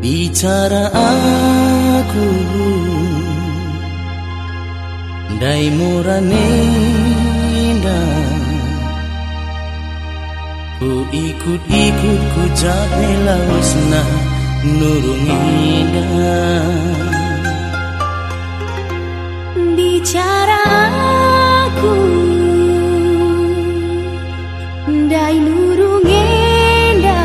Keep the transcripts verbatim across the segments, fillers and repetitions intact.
Bicara aku dai muranenda, ku ikut-ikut ku jabe lausna nurungida. Bicara aku dai nurungenda,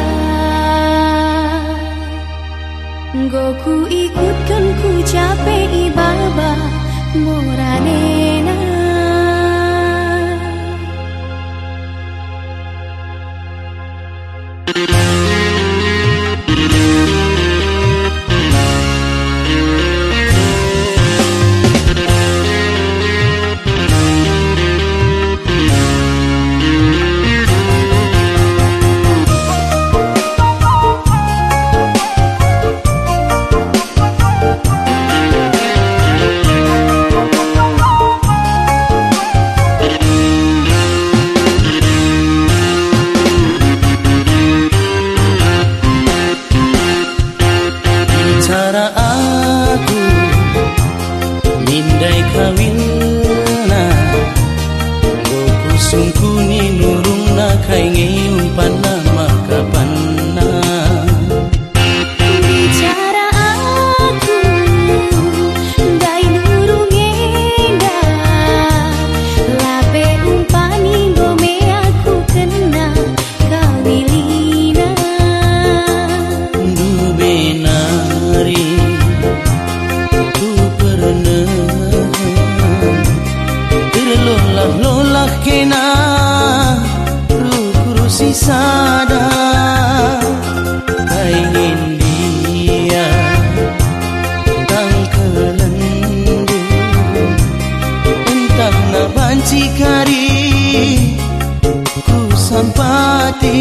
goku ikutkan ku capek ibaba moranena. Bicara aku mindai kawinna, goku sungkuni nurungna kai ngeyumpan nama kapanna. Bicara aku dai nurungenda, labe umpani gome aku kena kawilina. Dubenari ku pernah terlolah-lolah kena rukurusi sada, ingin dia tangkelendu entah na banci kari ku sampati.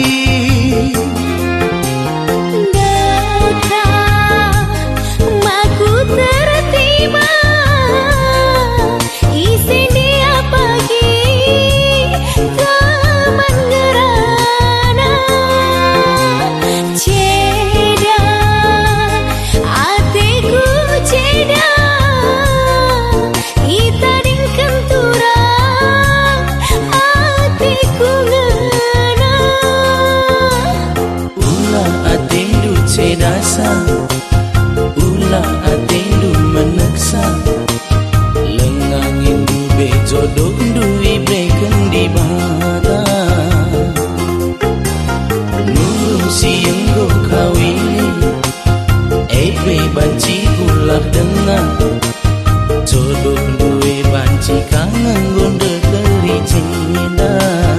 Dasa ulah atendu meneksa, lengangin dube jodoh duwi breken di bata. Nurung siang go kawili, ebe banci kulak dengar, jodoh duwe banci kangen gondel dari cinta.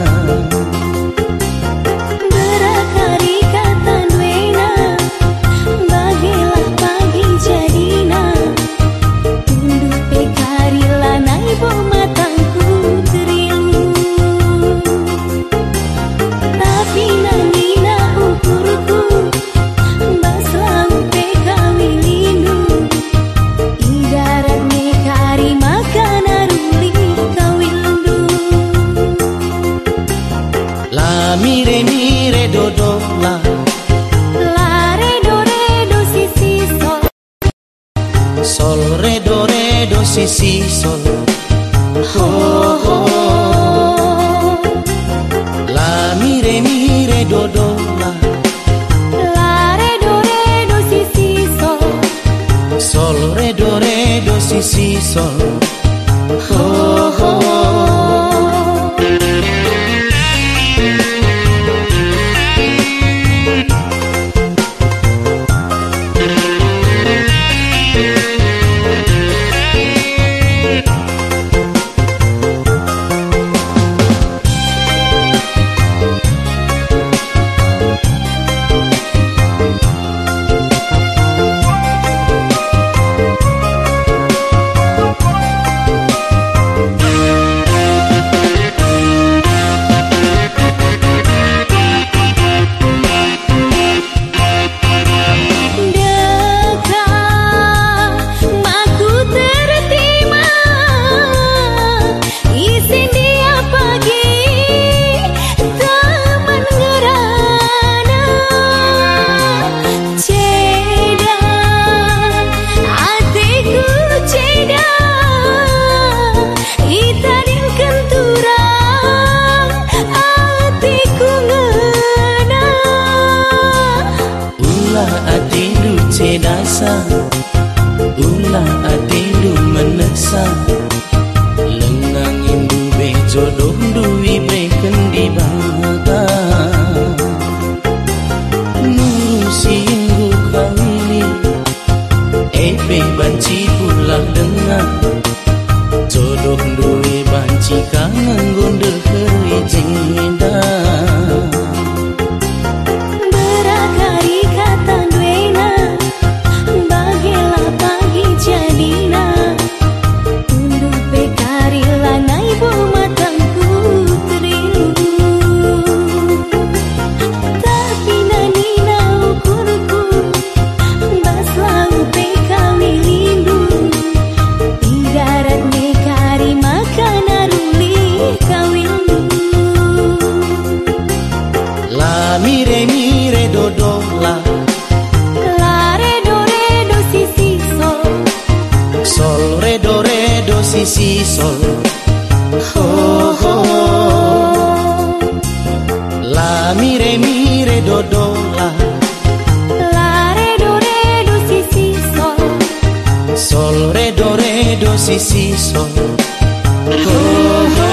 Mire mire do do la, la re do re do si si sol, sol re do re do si si sol, ho ho. La mire mire do do la, la re do re do si si sol, sol re do re do si si sol, ho ho. menesa, ulah adindu menesa, lengang indu be jodoh duwi breken di baga, nurusi indu kawili, epe banci pulang dengar, jodoh duwi banci kangen gondel keri jenda. Mire mire do do la, la re do re do si si sol, sol re do re do si si sol, ho ho. La mire mire do do la, la re do re do si si sol, sol re do re do si si sol, ho ho.